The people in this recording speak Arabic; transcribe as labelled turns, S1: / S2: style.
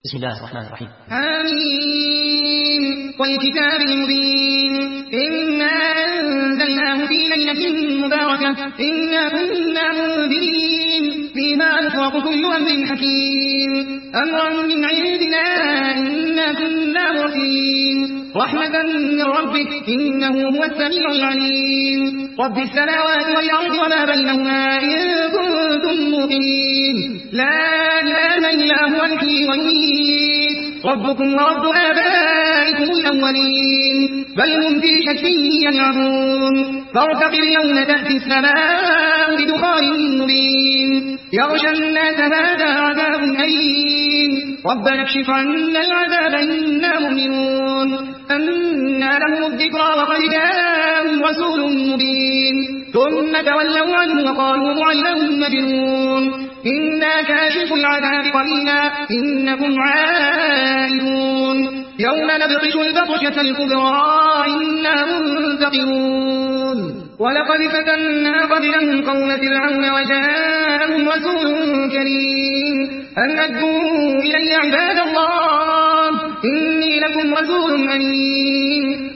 S1: بسم الله الرحمن الرحيم.
S2: آمين. والكتاب المبين إنا أنزلناه في ليلة مباركة إنا كنا منذرين فيها يفرق كل أمر حكيم أمرا من عندنا إنا كنا مرسلين رحمة من ربك إنه هو السميع العليم رب السماوات والأرض وما بينهما إن كنتم موقنين لا إله إلا هو الحي القيوم ربكم ورب آبائكم الأولين بل هم في شك يلعبون فارتقب يوم تأتي السماء بدخان مبين يغشى الناس هذا عذاب أليم ربنا اكشف عنا العذاب إنا مؤمنون أنى لهم الذكرى وقد جاءهم رسول مبين ثم تولوا عنه وقالوا معلم مجنون إنا كاشف العذاب قليلا إنكم عائدون يوم نبطش البطشة الكبرى إنا منتقمون ولقد فتنا قبلهم قوم فرعون وجاءهم رسول كريم أن أدوا إلي عباد الله إني لكم رسول أمين